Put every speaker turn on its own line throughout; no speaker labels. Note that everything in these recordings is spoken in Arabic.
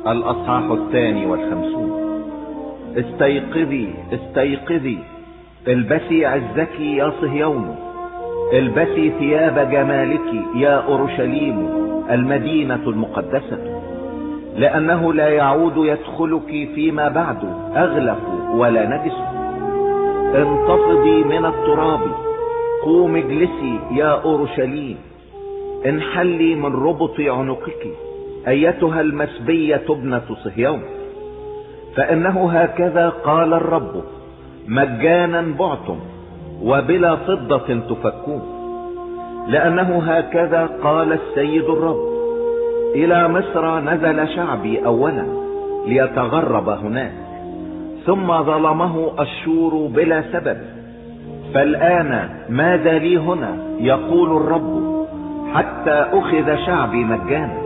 الأصحاح 52. استيقظي استيقظي، البسي عزك يا صهيون، البسي ثياب جمالك يا أورشليم المدينة المقدسة، لأنه لا يعود يدخلك فيما بعد أغلف ولا نجس. انتفضي من التراب، قوم اجلسي يا أورشليم، انحلي من ربط عنقك أيتها المسبية ابنة صهيون، فإنه هكذا قال الرب: مجانا بعتم وبلا فضة تفكون. لأنه هكذا قال السيد الرب: إلى مصر نزل شعبي أولا ليتغرب هناك، ثم ظلمه أشور بلا سبب، فالآن ماذا لي هنا يقول الرب، حتى أخذ شعبي مجانا،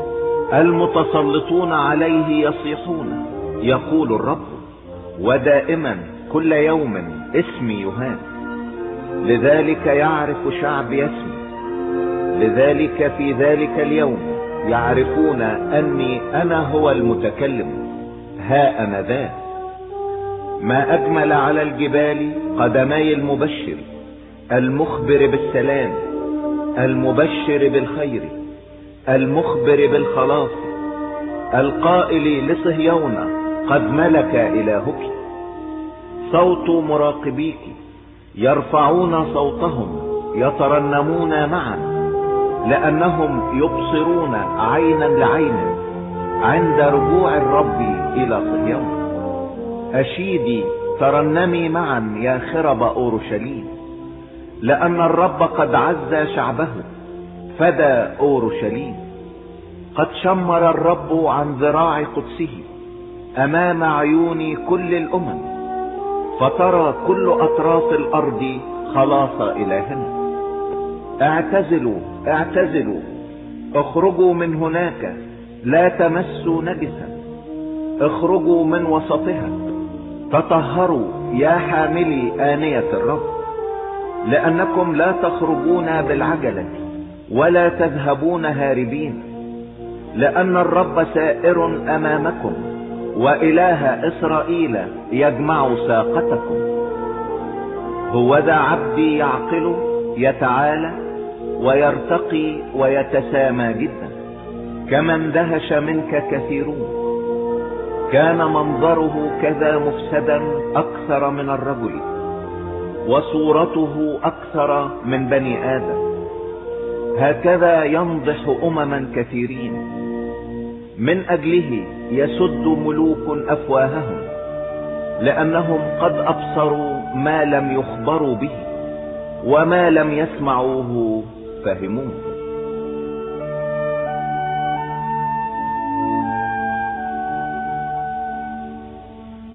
المتسلطون عليه يصيحون يقول الرب، ودائما كل يوم اسمي يهان. لذلك يعرف شعبي اسمي، لذلك في ذلك اليوم يعرفون أني أنا هو المتكلم. ها أنا ذا. ما أجمل على الجبال قدمي المبشر، المخبر بالسلام، المبشر بالخير، المخبر بالخلاص، القائل لصهيون: قد ملك إلهك. صوت مراقبيك يرفعون صوتهم يترنمون معا، لأنهم يبصرون عينا لعين عند رجوع الرب إلى صهيون. أشيدي ترنمي معا يا خرب أورشليم، لأن الرب قد عز شعبه، فدى أورشليم. قد شمر الرب عن ذراع قدسه أمام عيون كل الأمم، فترى كل أطراف الأرض خلاص إلهنا. اعتزلوا اعتزلوا، اخرجوا من هناك، لا تمسوا نجسا، اخرجوا من وسطها، تطهروا يا حاملي آنية الرب، لأنكم لا تخرجون بالعجلة ولا تذهبون هاربين، لأن الرب سائر أمامكم، وإله إسرائيل يجمع ساقتكم. هوذا عبدي يعقل يتعالى ويرتقي ويتسامى جدا، كما اندهش منك كثيرون. كان منظره كذا مفسدا أكثر من الرجل، وصورته أكثر من بني آدم. هكذا ينضح أمما كثيرين، من أجله يسد ملوك أفواههم، لأنهم قد أبصروا ما لم يخبروا به، وما لم يسمعوه فهموه.